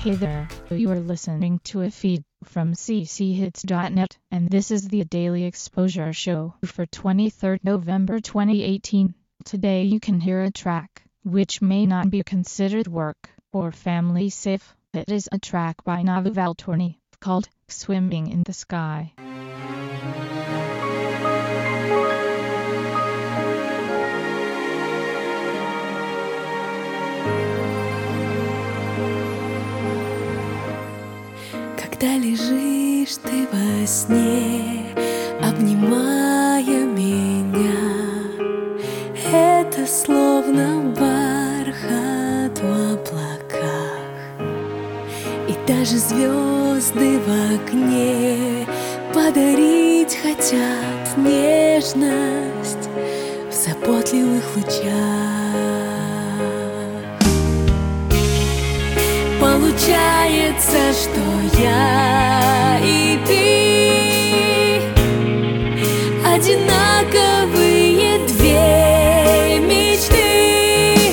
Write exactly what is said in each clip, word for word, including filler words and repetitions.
Hey there, you are listening to a feed from c c hits dot net, and this is the Daily Exposure Show for twenty-third November twenty eighteen. Today you can hear a track which may not be considered work or family safe. It is a track by Navu Valtorni called Swimming in the Sky. Когда лежишь ты во сне, обнимая меня, это словно бархат в облаках, и даже звезды в окне подарить хотят нежность в заботливых лучах. Получается, что я и ты одинаковые две мечты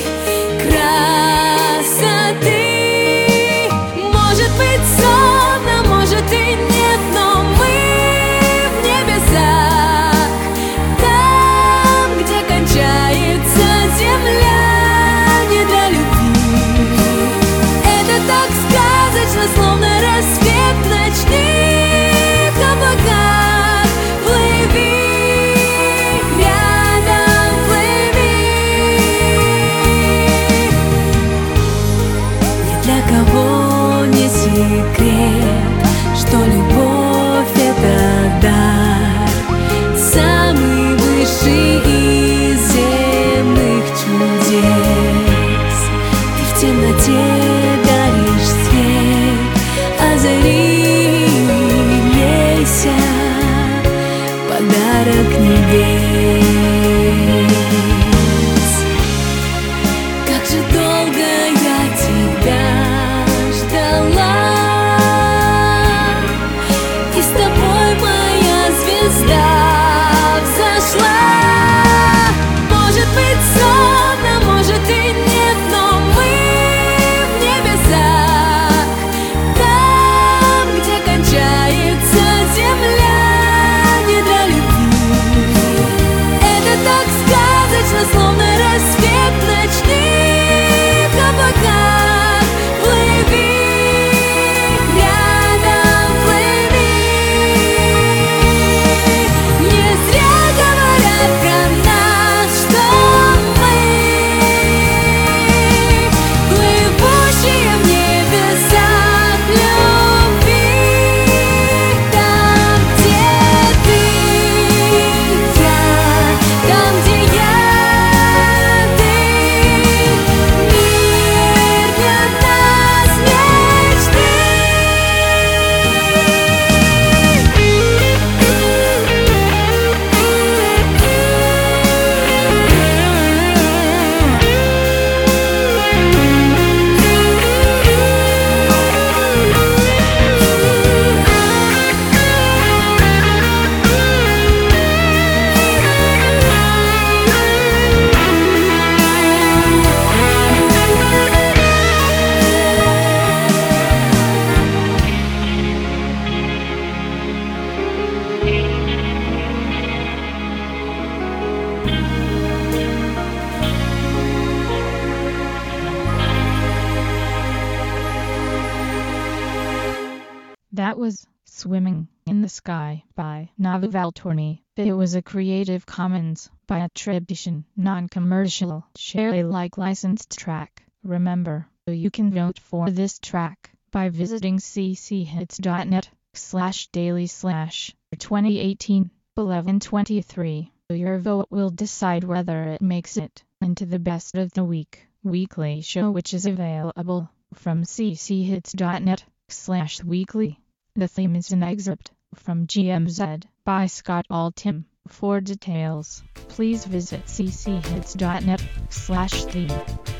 красоты. Может быть сон, а может и нет, но мы в небесах, там, где кончается земля не для любви. Это так сказочно, словно рассвет в ночных облаках. Плыви рядом, плыви. Ни для кого не секрет, что любовь — это дар, самый высший из земных чудес. Ты в темноте даришь свет, озари, лейся, подарок небес. Как же долго я тебя ждала, и с тобой моя звезда взошла. Может быть сон, а может и нет, но мы в небесах, там, где кончается земля не для любви. Это так сказочно, словно рассвет в ночных облаках. Плыви рядом, плыви. Не зря говорят про нас, что мы плывущие в небесах любви. Там, где ты, я, там, где я, ты, мир для нас мечты. That was Swimming in the Sky by Navu Valtorni. It was a Creative Commons by attribution, non-commercial, share Alike licensed track. Remember, you can vote for this track by visiting c c hits dot net slash daily slash twenty eighteen eleven twenty-three. Your vote will decide whether it makes it into the best of the week weekly show, which is available from c c hits dot net slash weekly. The theme is an excerpt from G M Z by Scott Altham. For details, please visit c c hits dot net slash theme.